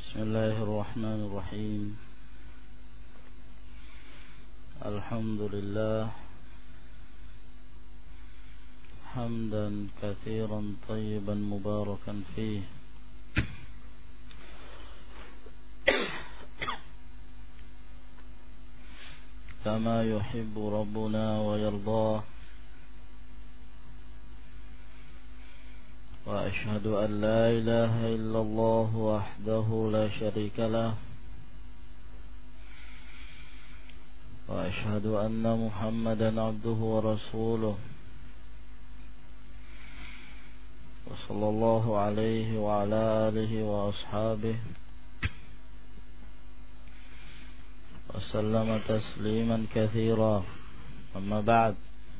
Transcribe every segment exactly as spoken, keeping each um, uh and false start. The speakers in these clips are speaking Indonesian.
بسم الله الرحمن الرحيم. الحمد لله حمدا كثيرا طيبا مباركا فيه كما يحب ربنا ويرضاه، وأشهد أن لا إله إلا الله وحده لا شريك له، وأشهد أن محمدا عبده ورسوله، وصلى الله عليه وعلى آله وأصحابه وسلم تسليما كثيرا. أما بعد،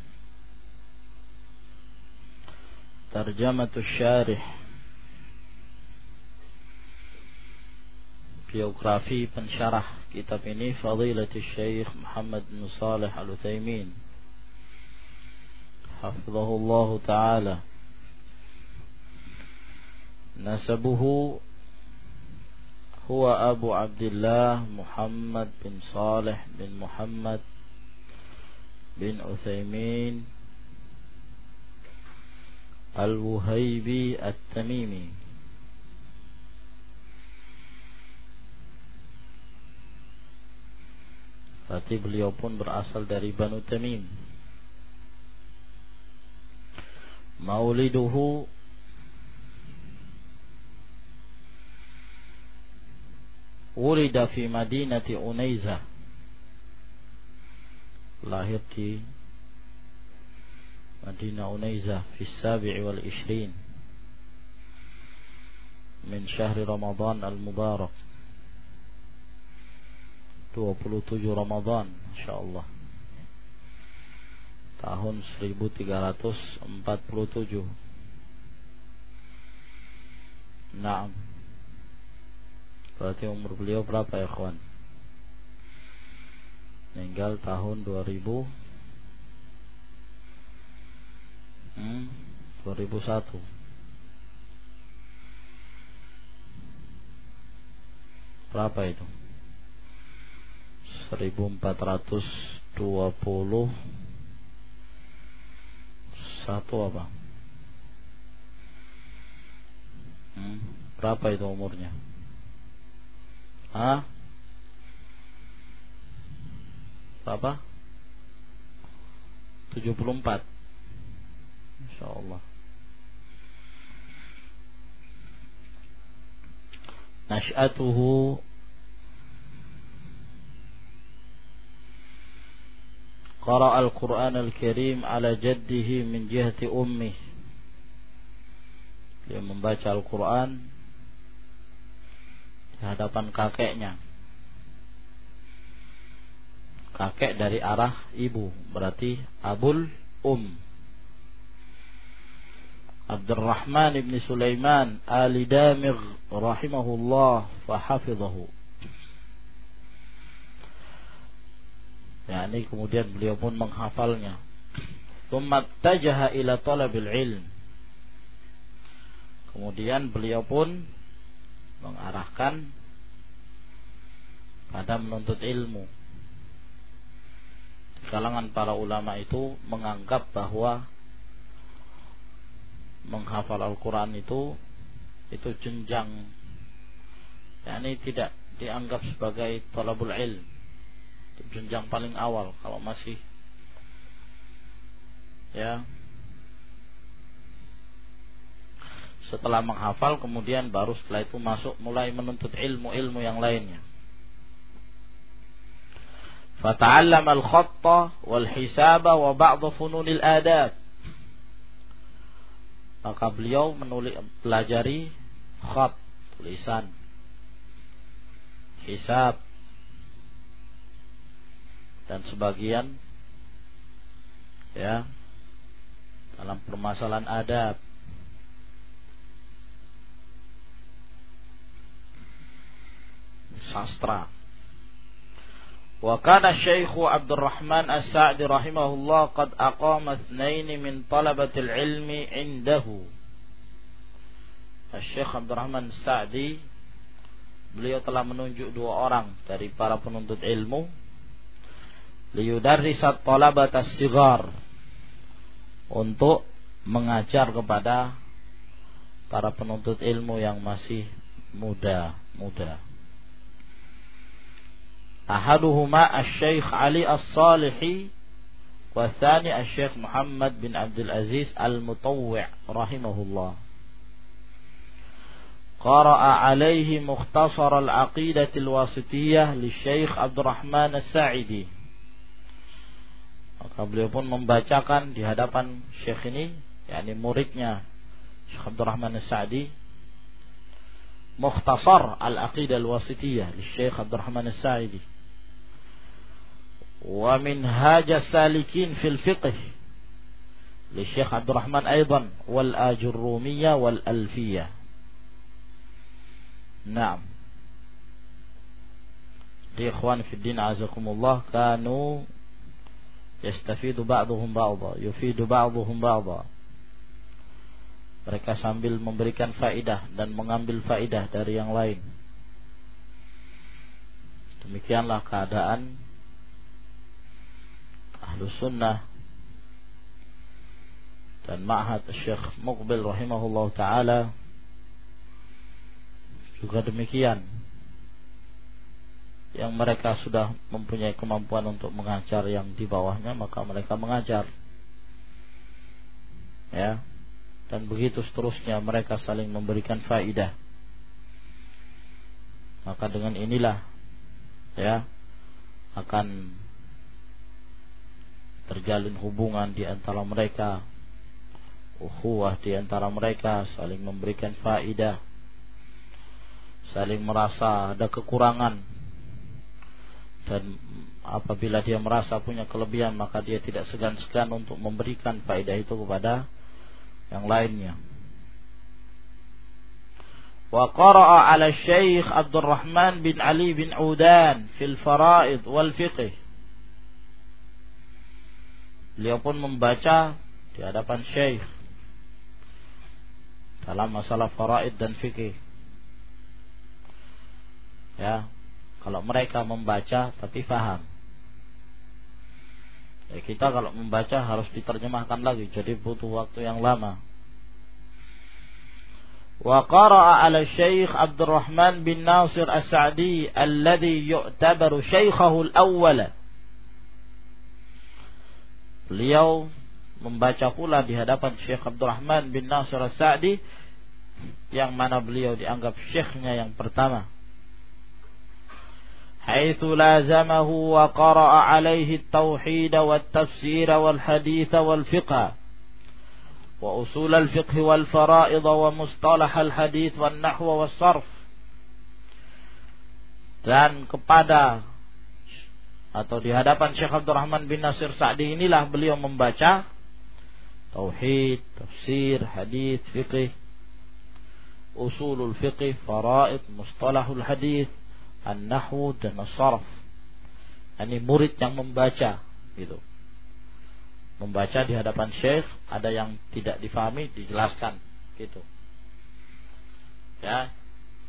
ترجمة الشارح، biografi pensyarah kitab ini Fadilatul Syekh Muhammad bin Shalih Al-Utsaimin hafizahullah taala. Nasabuhu huwa Abu Abdullah Muhammad bin Shalih bin Muhammad bin Utsaimin Al-Wuhaibi At-Tamimi. Berarti beliau pun berasal dari Banu Tamim. Mauliduhu wulida fi Madinati Unayzah, lahir di Madinah Unayzah fi sabi'i wal ishrin min syahri Ramadan al-Mubarak, dua puluh tujuh Ramadan insyaallah tahun seribu tiga ratus empat puluh tujuh. Naam. Berarti umur beliau berapa ya kawan? Meninggal tahun dua ribu Hmm, dua ribu satu. Berapa itu? seribu empat ratus dua puluh satu apa? Hmm, berapa itu umurnya? Hah? Berapa? tujuh puluh empat. Insyaallah. Nash'atuhu qara'a al-Qur'an al-Karim ala jaddihi min jihati ummih. Dia membaca Al-Quran di hadapan kakeknya. Kakek dari arah ibu, berarti Abul Um. Abdurrahman ibn Sulaiman al-Damigh rahimahullah fahafidhahu. Yani kemudian beliau pun menghafalnya. Tsumma tajaha ila talabil ilm. Kemudian beliau pun mengarahkan pada menuntut ilmu. Di kalangan para ulama itu menganggap bahwa menghafal Al-Quran itu itu jenjang, yakni tidak dianggap sebagai talabul ilm, itu jenjang paling awal. Kalau masih ya setelah menghafal, kemudian baru setelah itu masuk mulai menuntut ilmu-ilmu yang lainnya. Fata'allama al-khatta wal-hisaba wa ba'd fununil adab. Maka beliau menulis, pelajari khat, tulisan, hisab, dan sebagian ya dalam permasalahan adab. Sastra. Wa kana Syekh Abdurrahman As-Sa'di rahimahullah qad aqama itsnain min talabatil ilmi indahu. Syekh Abdurrahman As-Sa'di beliau telah menunjuk dua orang dari para penuntut ilmu liyudarrisat talabatas sigar, untuk mengajar kepada para penuntut ilmu yang masih muda-muda. Ahaduhuma asy-Syaikh Ali As-Salihi wa tsani asy-Syaikh Muhammad bin Abdul Aziz Al-Mutawwi' rahimahullah. Qara'a alaihi mukhtasar al-aqidah al-wasitiyah li Syekh Abdurrahman As-Sa'idi. Maka beliau pun membacakan di hadapan Syekh ini, yakni muridnya Syekh Abdurrahman As-Sa'di, mukhtasar al-aqidah al-wasitiyah li Syekh Abdurrahman As-Sa'idi wa minhaj as-salikin fil fiqh li Syekh Abdurrahman aidan wal ajurrumiyah wal alfiyah. Naam. Di ikhwan fi din azakumullah, kanu yastafidu ba'duhum ba'dha, yufidu ba'duhum ba'dha. Mereka sambil memberikan faidah dan mengambil faidah dari yang lain. Demikianlah keadaan Ahlus Sunnah dan Ma'had Syekh Muqbil rahimahullah ta'ala juga demikian. Yang mereka sudah mempunyai kemampuan untuk mengajar yang di bawahnya, maka mereka mengajar. Ya. Dan begitu seterusnya, mereka saling memberikan faidah. Maka dengan inilah ya akan terjalin hubungan di antara mereka, ukhuwah di antara mereka, saling memberikan faidah, saling merasa ada kekurangan, dan apabila dia merasa punya kelebihan, maka dia tidak segan-segan untuk memberikan faedah itu kepada yang lainnya. Wa qara'a 'ala Syekh Abdurrahman bin Ali bin Udan fil faraid wal fiqh. Beliau pun membaca di hadapan Syekh dalam masalah faraid dan fikih. Ya, kalau mereka membaca tapi faham. Ya, kita kalau membaca harus diterjemahkan lagi, jadi butuh waktu yang lama. Wa qara'a 'ala Syekh Abdurrahman bin Nasir As-Sa'di alladhi yu'tabaru syaikhahu al-awwal. Beliau membaca pula di hadapan Syekh Abdurrahman bin Nasir As-Sa'di, yang mana beliau dianggap syekhnya yang pertama. حيث لازمه وقرأ عليه التوحيد والتفسير والحديث والفقه وأصول الفقه والفرائض ومصطلح الحديث والنحو والصرف. Dan kepada atau di hadapan Syekh Abdurrahman bin Nasir Sa'di inilah beliau membaca tauhid, tafsir, hadis, fiqh, usulul fiqh, faraid, mustalahul hadis, an-nahwu dan as-sarf. Ini murid yang membaca gitu. Membaca di hadapan syekh, ada yang tidak difahami dijelaskan gitu. Ya.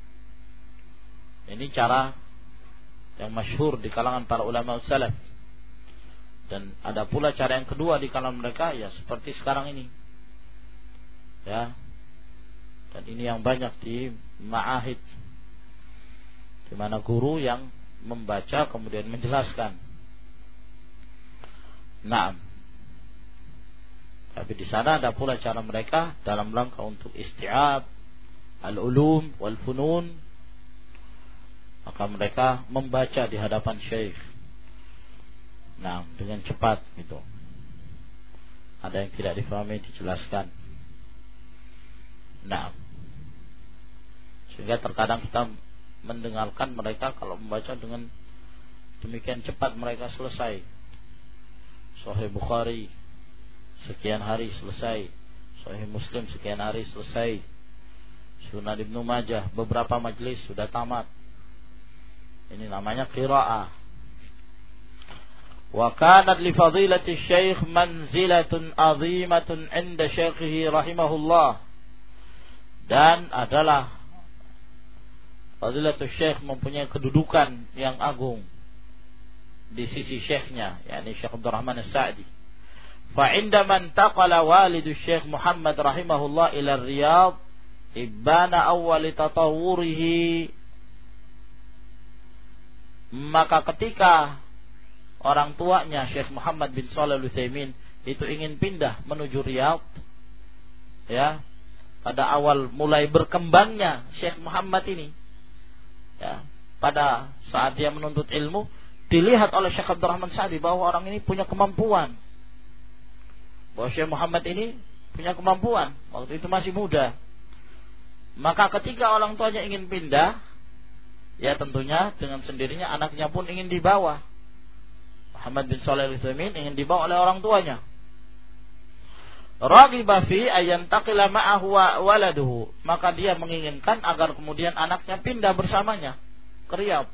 Ini cara yang masyhur di kalangan para ulama salaf. Dan ada pula cara yang kedua di kalangan mereka, ya seperti sekarang ini. Ya. Dan ini yang banyak di ma'ahid, di mana guru yang membaca kemudian menjelaskan. Naam. Tapi di sana ada pula cara mereka dalam rangka untuk isti'ab al-ulum wal funun, maka mereka membaca di hadapan syekh. Nah, dengan cepat gitu. Ada yang tidak difahami dijelaskan. Nah, sehingga terkadang kita mendengarkan mereka kalau membaca dengan demikian cepat mereka selesai. Sahih Bukhari sekian hari selesai, Sahih Muslim sekian hari selesai, Sunan Ibnu Majah beberapa majelis sudah tamat. Ini namanya qiraah. Wa kanat li fadilati syekh manzilatun azimatun 'inda syaikhihi rahimahullah. Dan adalah Fadilatul Syekh mempunyai kedudukan yang agung di sisi syekhnya, yakni Syekh Abdurrahman As-Sa'di. Fa indama intaqala walidu Syekh Muhammad rahimahullah ila Riyadh ibana awwal tatawwurihi, maka ketika orang tuanya Syekh Muhammad bin Shalih Al-Utsaimin itu ingin pindah menuju Riyadh, ya, pada awal mulai berkembangnya Syekh Muhammad ini, ya, pada saat dia menuntut ilmu, dilihat oleh Syekh Abdurrahman Sa'di bahwa orang ini punya kemampuan, bahwa Syekh Muhammad ini punya kemampuan, waktu itu masih muda. Maka ketika orang tuanya ingin pindah, ya tentunya dengan sendirinya anaknya pun ingin dibawa. Muhammad bin Shalih Al-Utsaimin ingin dibawa oleh orang tuanya. Raghiba fi ayantaqila ma'ahu waladuhu, maka dia menginginkan agar kemudian anaknya pindah bersamanya ke Riyadh.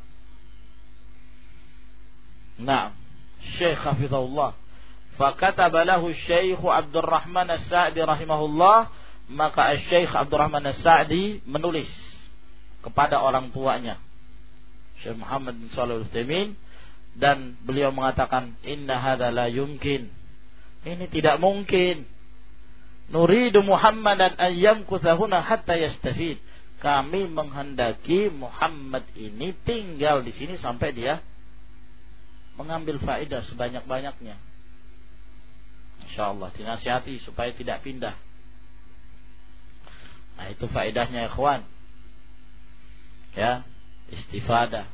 Nah, Syekh hafizahullah, fakataba lahu Syekh Abdurrahman As-Sa'di rahimahullah, maka Syekh Abdurrahman As-Sa'di menulis kepada orang tuanya Syekh Muhammad bin Shalih Al-Utsaimin, dan beliau mengatakan, inna hadza la yumkin, ini tidak mungkin. Nuridu Muhammadan an yamkutha huna hatta yastafid, kami menghendaki Muhammad ini tinggal di sini sampai dia mengambil faedah sebanyak-banyaknya. Insyaallah dinasihati supaya tidak pindah. Nah, itu faedahnya ikhwan, ya, istifadah.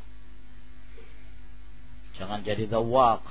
Jangan jadi dhawaq,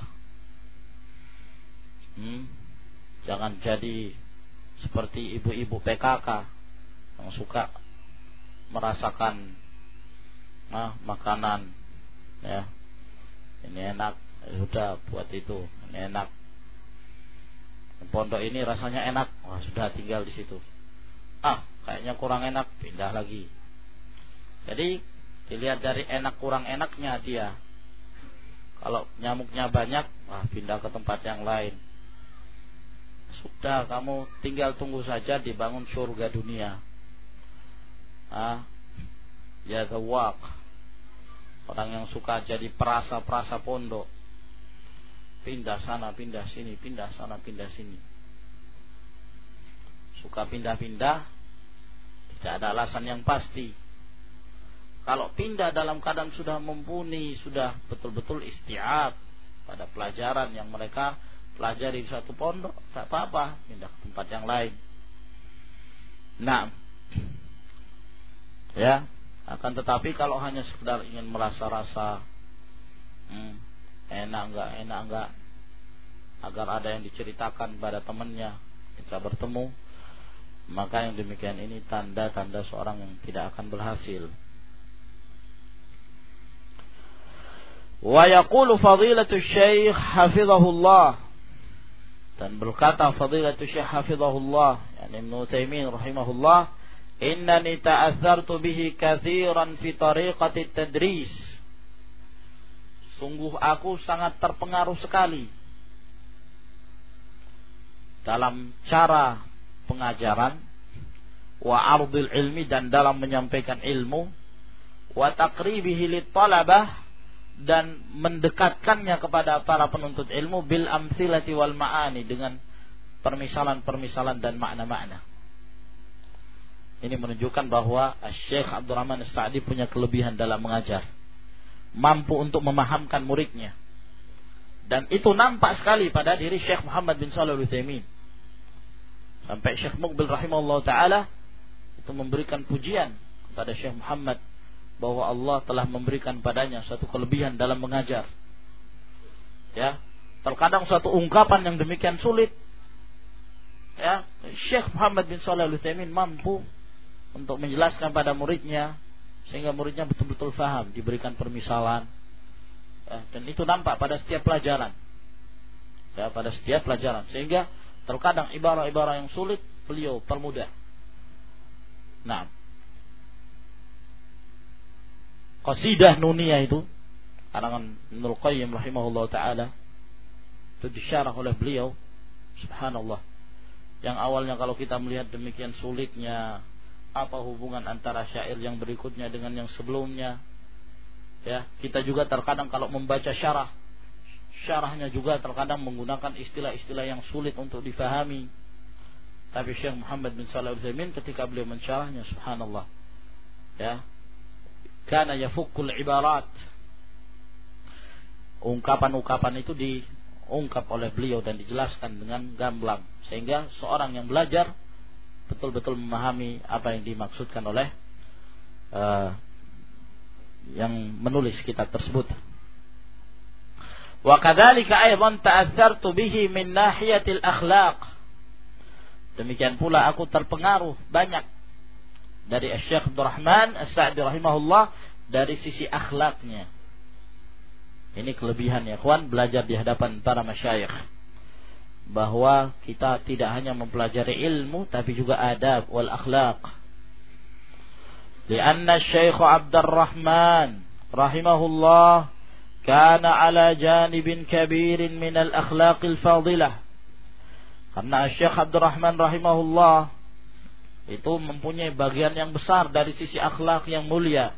hmm? Jangan jadi seperti ibu-ibu P K K yang suka merasakan nah, makanan, ya, ini enak, ya sudah buat itu, ini enak. Pondok ini rasanya enak, wah sudah tinggal di situ. Ah, kayaknya kurang enak, pindah lagi. Jadi dilihat dari enak kurang enaknya dia. Kalau nyamuknya banyak, wah pindah ke tempat yang lain. Sudah, kamu tinggal tunggu saja dibangun surga dunia. Ah, ya dhawaq, orang yang suka jadi perasa-perasa pondok, pindah sana, pindah sini, pindah sana, pindah sini. Suka pindah-pindah, tidak ada alasan yang pasti. Kalau pindah dalam keadaan sudah mumpuni, sudah betul-betul isti'ab pada pelajaran yang mereka pelajari di satu pondok, tak apa-apa, pindah ke tempat yang lain. Nah, ya, akan tetapi kalau hanya sekedar ingin merasa-rasa hmm, enak enggak, enak enggak, agar ada yang diceritakan pada temannya ketika bertemu, maka yang demikian ini tanda-tanda seorang yang tidak akan berhasil. Wa yaqulu fadilatul syekh hafizahullah, dan berkata fadilatul syekh hafizahullah, yakni Ibnu Utsaimin rahimahullah, innani ta'azzartu bihi katsiran fi tariqati tadris, sungguh aku sangat terpengaruh sekali dalam cara pengajaran, wa ardil ilmi, dan dalam menyampaikan ilmu, wa taqribihi lit talabah, dan mendekatkannya kepada para penuntut ilmu, bil amthilati wal ma'ani, dengan permisalan-permisalan dan makna-makna. Ini menunjukkan bahwa Syekh Abdurrahman As-Sa'di punya kelebihan dalam mengajar, mampu untuk memahamkan muridnya, dan itu nampak sekali pada diri Syekh Muhammad bin Shalih Al-Utsaimin. Sampai Syekh Muqbil rahimahullah ta'ala itu memberikan pujian kepada Syekh Muhammad bahwa Allah telah memberikan padanya suatu kelebihan dalam mengajar. Ya, terkadang suatu ungkapan yang demikian sulit, ya, Syekh Muhammad bin Shalih Al-Utsaimin mampu untuk menjelaskan pada muridnya sehingga muridnya betul-betul faham, diberikan permisalan, ya, dan itu nampak pada setiap pelajaran, ya, pada setiap pelajaran, sehingga terkadang ibarat-ibarat yang sulit beliau permudah. Nah, qasidah nuniyah itu karangan Ibnu Qayyim rahimahullah ta'ala, itu disyarah oleh beliau, subhanallah, yang awalnya kalau kita melihat demikian sulitnya, apa hubungan antara syair yang berikutnya dengan yang sebelumnya. Ya, kita juga terkadang kalau membaca syarah, syarahnya juga terkadang menggunakan istilah-istilah yang sulit untuk difahami. Tapi Syekh Muhammad bin Shalih Al-Utsaimin ketika beliau mensyarahnya, subhanallah, ya, kana yafukkul ibarat, ungkapan-ungkapan itu diungkap oleh beliau dan dijelaskan dengan gamblang, sehingga seorang yang belajar betul-betul memahami apa yang dimaksudkan oleh uh, yang menulis kitab tersebut. Wa kadzalika aidan ta'assartu bihi min nahiyatil akhlaq. Demikian pula aku terpengaruh banyak dari Syekh Abdul Rahman As-Sa'di rahimahullah dari sisi akhlaknya. Ini kelebihan ya kawan, belajar di hadapan para masyayikh, bahwa kita tidak hanya mempelajari ilmu tapi juga adab wal akhlaq. Lianna Syekh Abdul Rahman rahimahullah kana ala janibin kabirin min al akhlaqil fadilah. Karena Syekh Abdul Rahman rahimahullah itu mempunyai bagian yang besar dari sisi akhlak yang mulia.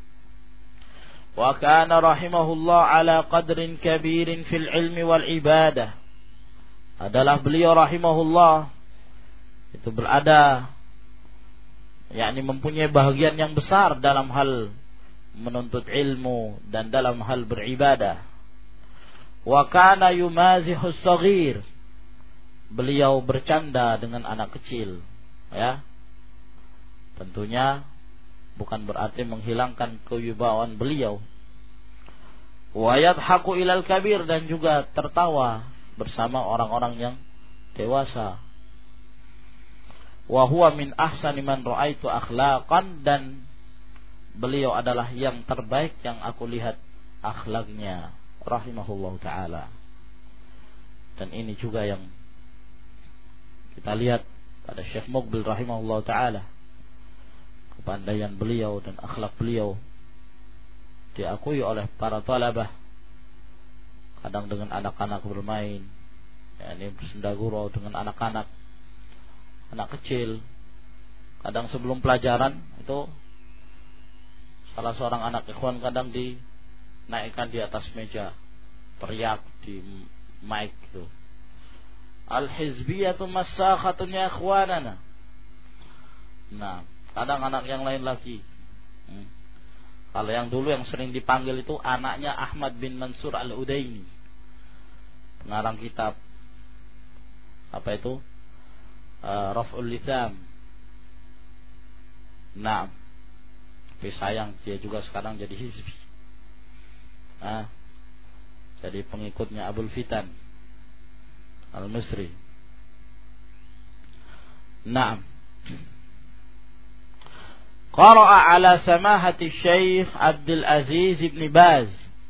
Wa kana rahimahullah ala qadrin kabirin fil ilmi wal ibadah. Adalah beliau rahimahullah itu berada, yakni mempunyai bahagian yang besar dalam hal menuntut ilmu dan dalam hal beribadah. Wa kana yumazihu as-saghir. Beliau bercanda dengan anak kecil, ya. Tentunya bukan berarti menghilangkan kewibawaan beliau. Wa yadhaku ilal kabir, dan juga tertawa bersama orang-orang yang dewasa. Wa huwa min ahsani man ra'aitu akhlaqan, dan beliau adalah yang terbaik yang aku lihat akhlaknya, rahimahullah taala. Dan ini juga yang kita lihat pada Syekh Muqbil rahimahullah taala, kepandaian beliau dan akhlak beliau diakui oleh para talabah. Kadang dengan anak-anak bermain, yakni bersenda gurau dengan anak-anak, anak kecil. Kadang sebelum pelajaran itu salah seorang anak ikhwan kadang dinaikkan di atas meja, teriak di mic itu, al-hizbiyatu massakhatun ya ikhwanana. Nah, kadang anak yang lain lagi. Hmm. Kalau yang dulu yang sering dipanggil itu anaknya Ahmad bin Mansur Al-Udaini, pengarang kitab apa itu uh, Raf'ul Litham. Nah, tapi sayang dia juga sekarang jadi hizbi, nah, jadi pengikutnya Abul Fitan Al-Misri. Nah, qara'a ala samahati Syekh Abdul Aziz Ibn Baz.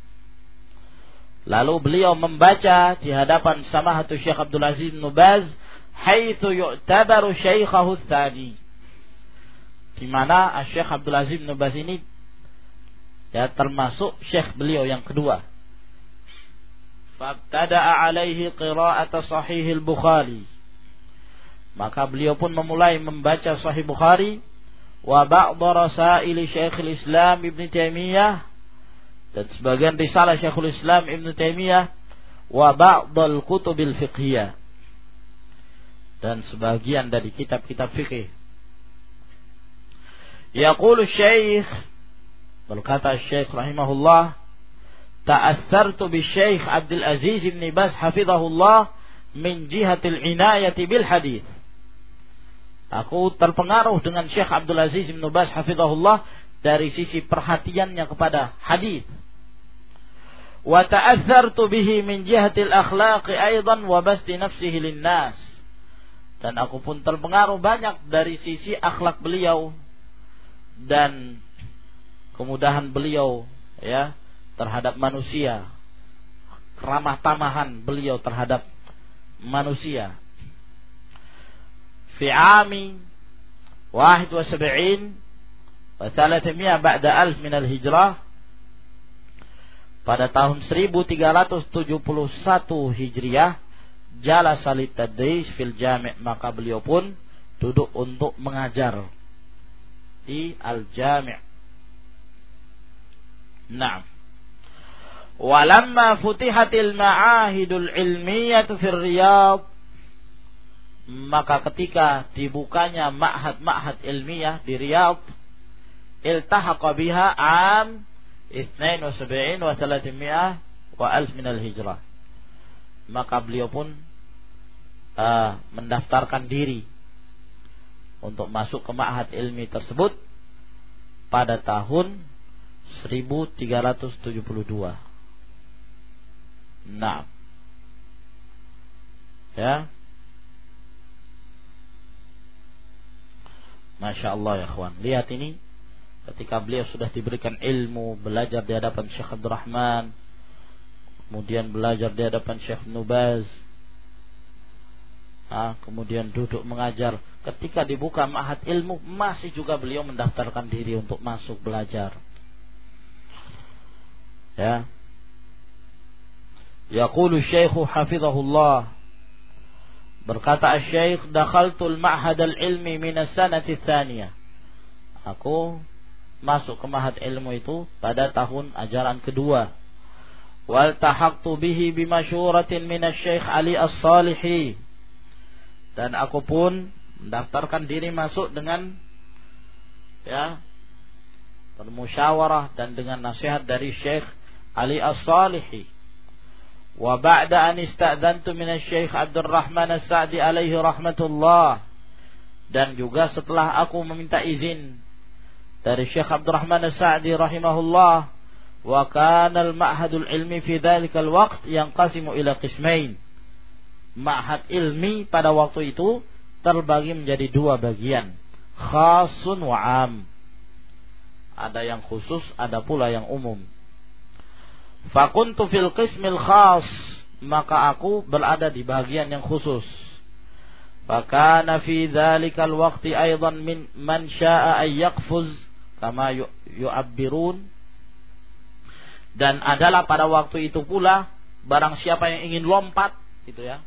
Lalu beliau membaca di hadapan samahatu Syekh Abdul Aziz Ibn Baz, haitsu yu'tabaru syaikhahu tsani. Di mana Syekh Abdul Aziz Ibn Baz ini ya termasuk syekh beliau yang kedua. Fabtada'a alaihi qira'ata sahih al-Bukhari. Maka beliau pun memulai membaca Sahih Bukhari wa ba'd rasail Syekhul Islam Ibn Taimiyah, dan sebagian risalah Syekhul Islam Ibn Taimiyah, wa ba'd al-kutubil fiqhiyah, dan sebagian dari kitab-kitab fikih. Yaqulu Syekh, berkata Syekh rahimahullah, ta'assartu bi Syekh Abdul Aziz Ibn Baz hafizahullah min jihatil inayati bil hadith. Aku terpengaruh dengan Syekh Abdul Aziz Ibn Baz hafizahullah dari sisi perhatiannya kepada hadis. Wa ta'assartu bihi min jihatil akhlaqi aidan wa basti nafsihi linnas. Dan aku pun terpengaruh banyak dari sisi akhlak beliau dan kemudahan beliau ya terhadap manusia, keramah tamahan beliau terhadap manusia. Fi ami wahid wa sab'in wa thalathmi'ah ba'da alf min al-hijrah, pada tahun seribu tiga ratus tujuh puluh satu Hijriah, jalasa litadris fil jami', maka beliau pun duduk untuk mengajar di Al-Jami'. Naam. Walamma futihatil ma'ahidul ilmiyatu fir Riyadh, maka ketika dibukanya ma'had-ma'had ilmiah di Riyadh, iltahaqa biha am اثنين وسبعين وثلاثمائة وألف من الهجرة, maka beliau pun uh, mendaftarkan diri untuk masuk ke ma'had ilmi tersebut pada tahun seribu tiga ratus tujuh puluh dua. Nah, ya, Masya Allah ya kawan. Lihat ini, ketika beliau sudah diberikan ilmu, belajar di hadapan Syekh Abdul Rahman, kemudian belajar di hadapan Syekh Nubaz, ah, kemudian duduk mengajar. Ketika dibuka ma'had ilmu, masih juga beliau mendaftarkan diri untuk masuk belajar. Ya. Yaqulu Syekhu hafizahullah, berkata Syekh, dakhaltul ma'had al-ilmi min as-sanati tsaniyah. Aku masuk ke ma'had ilmu itu pada tahun ajaran kedua. Wal tahaqtu bihi bi masyuratin min asy-Syaikh Ali As-Salihi. Dan aku pun mendaftarkan diri masuk dengan ya bermusyawarah dan dengan nasihat dari Syekh Ali As-Salihi. Wa ba'da an ista'dhantu min asy-Syaikh Abdul Rahman As-Sa'di alaihi rahmatullah, dan juga setelah aku meminta izin dari Syekh Abdul Rahman As-Sa'di rahimahullah, wa kana al-ma'hadul ilmi fi dhalikal waqt yanqasimu ila qismain. Ma'had ilmi pada waktu itu terbagi menjadi dua bagian, khasun wa am. Ada yang khusus, ada pula yang umum. Fakuntu fil qismil khas, maka aku berada di bagian yang khusus. Fakana fi dhalikal waqti aidan min man syaa ay yaqfuz kama yu'abbirun, dan adalah pada waktu itu pula barang siapa yang ingin lompat, gitu ya.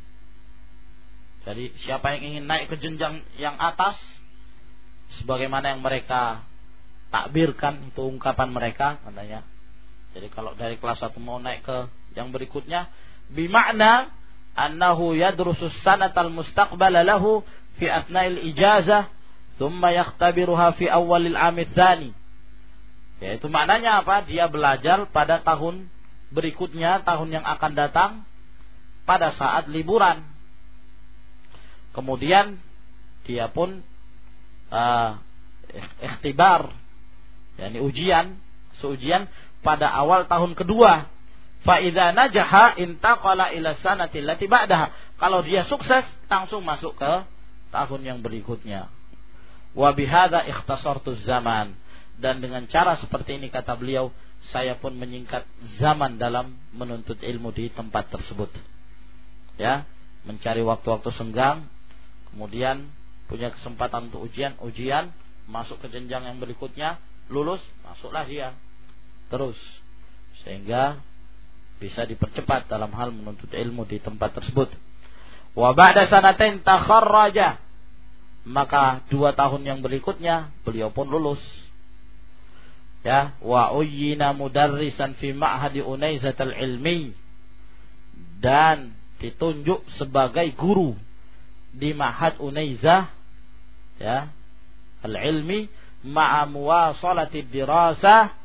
Jadi siapa yang ingin naik ke jenjang yang atas, sebagaimana yang mereka takbirkan, itu ungkapan mereka katanya. Jadi kalau dari kelas satu mau naik ke yang berikutnya, bimakna annahu yadrusus sanatal mustaqbala lahu fi athna'il ijazah thumma yakhtabiruha fi awwalil 'amil tsani. Yaitu maknanya apa? Dia belajar pada tahun berikutnya, tahun yang akan datang, pada saat liburan. Kemudian dia pun uh, ikhtibar, yakni ujian, seujian pada awal tahun kedua. Fa idza najaha intaqala ila sanati allati ba'daha. Kalau dia sukses, langsung masuk ke tahun yang berikutnya. Wa bihadza ikhtasartu zaman. Dan dengan cara seperti ini, kata beliau, saya pun menyingkat zaman dalam menuntut ilmu di tempat tersebut. Ya, mencari waktu-waktu senggang, kemudian punya kesempatan untuk ujian, ujian, masuk ke jenjang yang berikutnya, lulus, masuklah dia terus, sehingga bisa dipercepat dalam hal menuntut ilmu di tempat tersebut. Wa ba'da sanatain takharraja, maka dua tahun yang berikutnya beliau pun lulus. Ya, wa uyyina mudarrisan fi ma'hadi Unaizatul Ilmi, dan ditunjuk sebagai guru di Ma'had Unaizah, ya, al-ilmi ma'a muwasalati dirasah,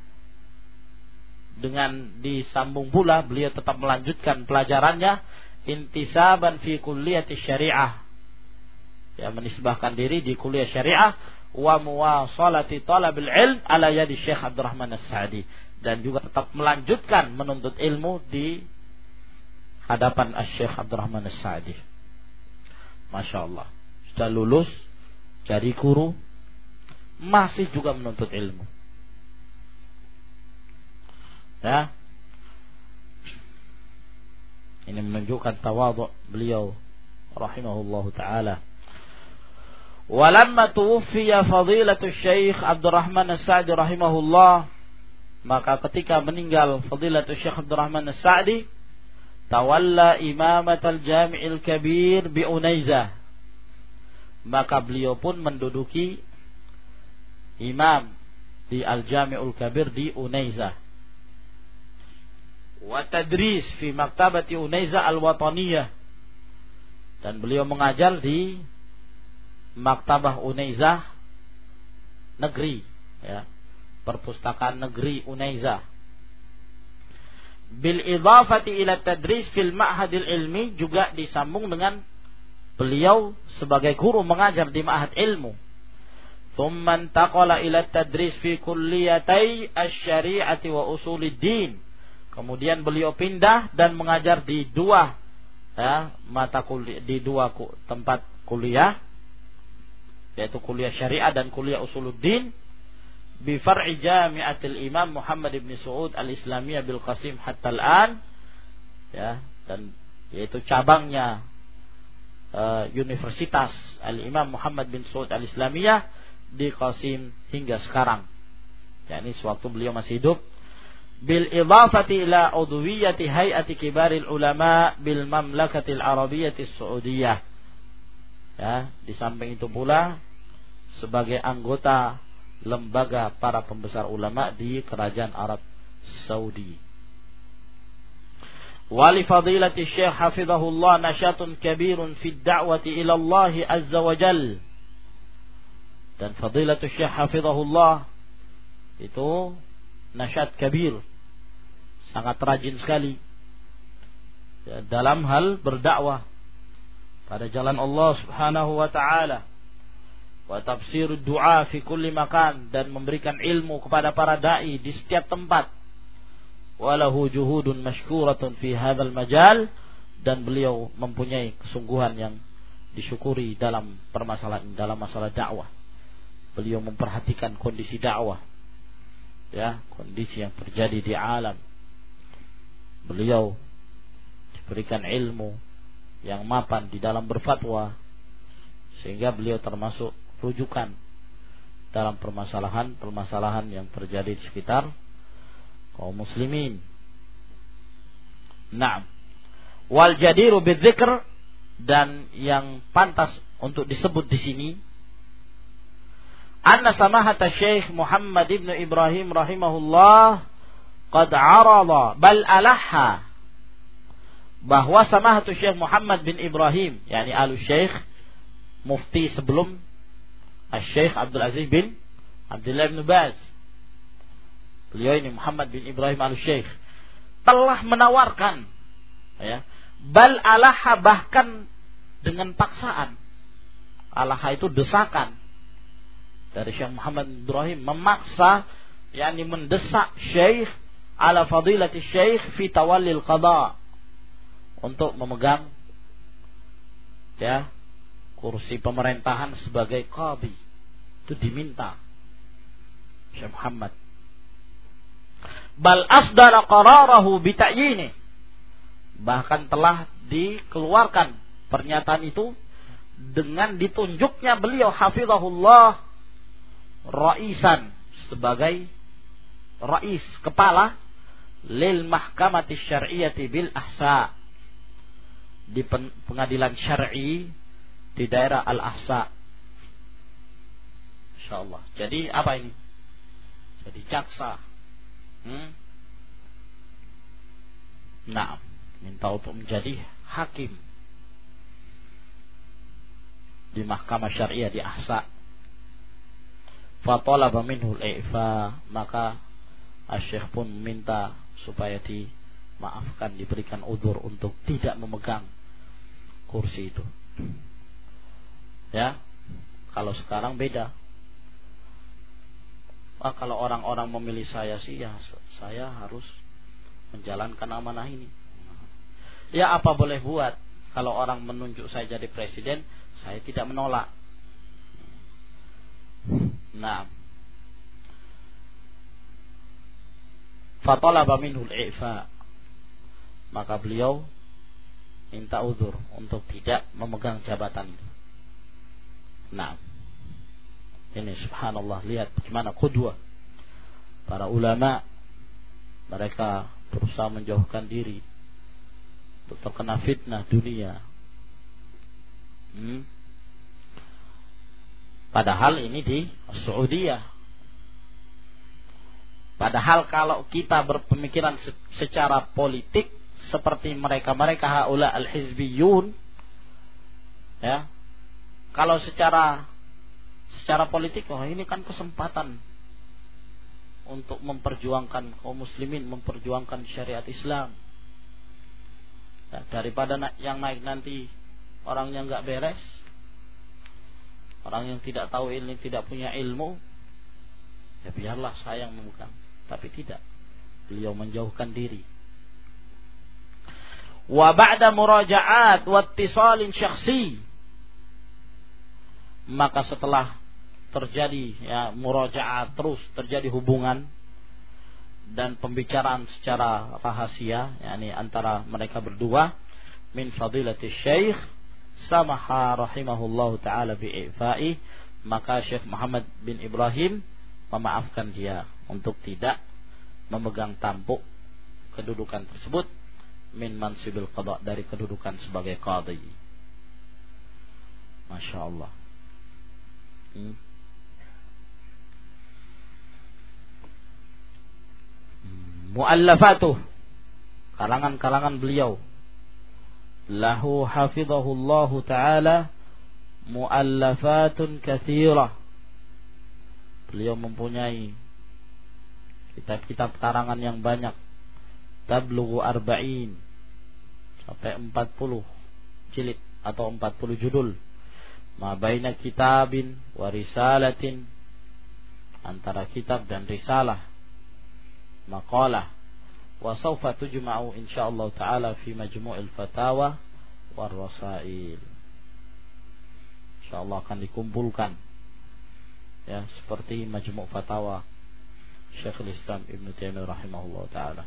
dengan disambung pula beliau tetap melanjutkan pelajarannya, intisaban fi kulliyati syariah, ya, menisbahkan diri di kuliah syariah, wa muwasalati talabil ilm ala yadi Syekh Abdul Rahman As-Sa'di, dan juga tetap melanjutkan menuntut ilmu di hadapan Syekh Abdul Rahman As-Sa'di. Masya Allah, sudah lulus jadi guru, masih juga menuntut ilmu. Ya, ini menunjukkan tawadhu beliau rahimahullahu taala. Walamma tuwfiya fadilatu Syekh Abdul Rahman As-Sa'di rahimahullah, maka ketika meninggal fadilatu Syekh Abdul Rahman As-Sa'di, tawalla imamatal Jami'il Kabir bi Unaizah, maka beliau pun menduduki imam di Al-Jami'ul Kabir di Unaizah. Wa tadris fi maktabati Unaizah Al-Wataniyah, dan beliau mengajar di Maktabah Unaizah negeri, ya, perpustakaan negeri Unaizah. Bil idhafati ila tadris fil ma'hadil ilmi, juga disambung dengan beliau sebagai guru mengajar di ma'had ilmu. Thumma intaqala ila tadris fi kulliyatay asy-syari'ati wa usuluddin. Kemudian beliau pindah dan mengajar di dua, ya, mata kuliah, di dua tempat kuliah, yaitu kuliah syariah dan kuliah usuluddin, bi far'i Jami'atil Imam Muhammad ibn Saud Al-Islamiyah bil Qasim hatta al-an, ya, dan yaitu cabangnya uh, Universitas Al-Imam Muhammad bin Saud Al-Islamiyah di Qasim hingga sekarang, yakni sewaktu beliau masih hidup. Bil idhafati ila udhuwiyyati hay'ati kibaril ulama bil mamlakatil arabiyyati saudiyah, ya, di samping itu pula sebagai anggota lembaga para pembesar ulama di kerajaan Arab Saudi. Wali fadilati Syekh hafizahullah nasyatun kabirun fi da'wati ila Allah azza wa jal. Dan fadilatu Syekh hafizahullah itu nasyat kabir, sangat rajin sekali, ya, dalam hal berdakwah pada jalan Allah Subhanahu wa taala. Wa tafsir du'a fi kulli makan, dan memberikan ilmu kepada para dai di setiap tempat. Walahu juhudun mashkuratun fi hadzal majal, dan beliau mempunyai kesungguhan yang disyukuri dalam permasalahan dalam masalah dakwah. Beliau memperhatikan kondisi dakwah, ya, kondisi yang terjadi di alam. Beliau diberikan ilmu yang mapan di dalam berfatwa, sehingga beliau termasuk rujukan dalam permasalahan-permasalahan yang terjadi di sekitar kaum muslimin. Naam. Wal jadiru bidzikr, dan yang pantas untuk disebut di sini, anna samahata Syekh Muhammad ibn Ibrahim rahimahullah qad arada bal alaha, bahwa samahatu Syekh Muhammad bin Ibrahim, yakni alu Syekh mufti sebelum Syekh Abdul Aziz bin Abdullah bin Baz, beliau ini Muhammad bin Ibrahim alu Syekh, telah menawarkan, ya, bal alaha, bahkan dengan paksaan. Alaha itu desakan dari Syekh Muhammad bin Ibrahim, memaksa, yakni mendesak Syekh ala fadilati Syekh fi tawallil qada, untuk memegang, ya, kursi pemerintahan sebagai qadhi. Itu diminta Syekh Muhammad. Bal asdara qararahu bi ta'yini, bahkan telah dikeluarkan pernyataan itu dengan ditunjuknya beliau hafizahullah raisan, sebagai rais, kepala, lil mahkamati syar'iyyati bil ahsa, di pengadilan syar'i di daerah Al-Ahsa. Insyaallah. Jadi apa ini? Jadi jaksa. Hmm? Nah, minta untuk menjadi hakim di mahkamah syariah di Ahsa. Fatalaba minhu al-i'fa, maka Asy-Syaikh pun meminta supaya dimaafkan, diberikan udzur untuk tidak memegang kursi itu. Ya, kalau sekarang beda. Ah, kalau orang-orang memilih saya sih, ya saya harus menjalankan amanah ini. Ya, apa boleh buat? Kalau orang menunjuk saya jadi presiden, saya tidak menolak. Nah, fatalaba minhu al-i'fa, maka beliau minta uzur untuk tidak memegang jabatan itu. Nah, ini subhanallah, lihat bagaimana qudwah para ulama, mereka berusaha menjauhkan diri untuk terkena fitnah dunia. Hmm? Padahal ini di Saudiyah, Padahal kalau kita berpemikiran secara politik seperti mereka-mereka haula al-hizbiyun, ya, kalau secara secara politik, oh ini kan kesempatan untuk memperjuangkan kaum muslimin, memperjuangkan syariat Islam. Ya, daripada yang naik nanti orangnya nggak beres, orang yang tidak tahu ilmu, tidak punya ilmu, ya biarlah saya yang memegang. Tapi tidak, beliau menjauhkan diri. Wa ba'da muraja'at wa ittisalin syakhsi, maka setelah terjadi ya muraja'at, terus terjadi hubungan dan pembicaraan secara rahasia, yakni antara mereka berdua, min fadilatis syekh samaha rahimahullahu taala bi'ifa'i, maka Syekh Muhammad bin Ibrahim memaafkan dia untuk tidak memegang tampuk kedudukan tersebut, min mansibil qada, dari kedudukan sebagai qadhi. Masya Allah. hmm. Mu'allafatuh, kalangan-kalangan beliau, lahu hafizahullahu ta'ala mu'allafatun katsirah, beliau mempunyai kitab-kitab karangan yang banyak, tablughu arba'in, sampai empat puluh jilid atau empat puluh judul, ma baina kitabin wa risalatin, antara kitab dan risalah, maqalah, wa sawfa tujma'u insyaallah ta'ala fi majmu'il fatawa war rasail, insyaallah akan dikumpulkan ya seperti majmu' fatawa Syekhul Islam Ibnu Taimiyah rahimahullah taala.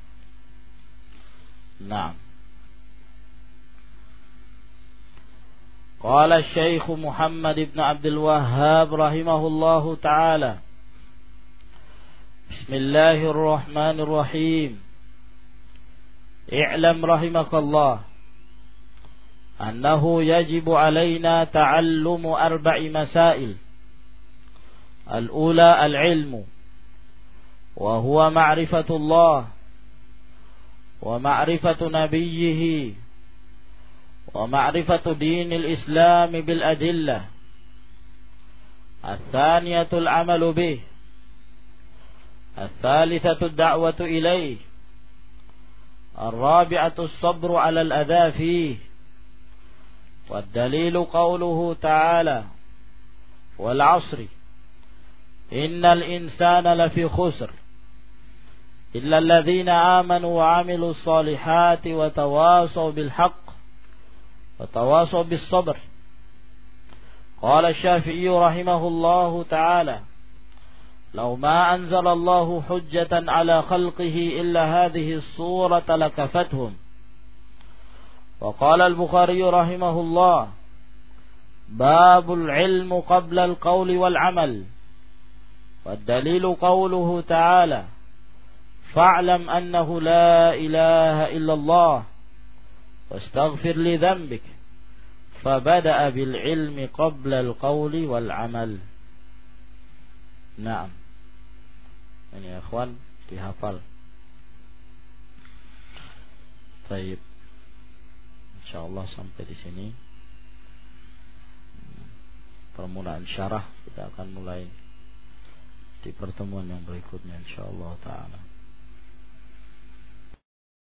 Naam. Qala Syekh Muhammad ibn Abdul Wahhab rahimahullah taala, Bismillahirrahmanirrahim. I'lam rahimakallah annahu yajibu alaina ta'allumu arba'i masail. Al-ula al-ilmu, wa huwa ma'rifatullah wa ma'rifatu nabiyhi wa ma'rifatu dinil Islam bil adillah. Al-thaniyatu al-amalu bih. Al-thalithatu ad-da'watu ilayh. Al-rabi'atu as-sabru 'ala al-adha fihi. Wad-dalilu qawluhu ta'ala wal 'asri innal insana lafi khusr illa alladhina amanu wa 'amilus solihati wa tawasaw bil haqq wa tawasaw bis sabr. Qala Asy-Syafi'i rahimahullahu ta'ala, law ma anzala Allahu hujjatan 'ala khalqihi illa hadhihi as-surata lakafathum. Wa qala Al-Bukhari rahimahullah, babul ilmu qabla al-qawli wal 'amal. والدليل قوله تعالى فاعلم أنه لا إله إلا الله واستغفر لذنبك فبدأ بالعلم قبل القول والعمل. Naam. Ini ya ikhwan, dihafal. Baik. Insyaallah sampai di sini permulaan syarah, kita akan mulai di pertemuan yang berikutnya insyaallah taala.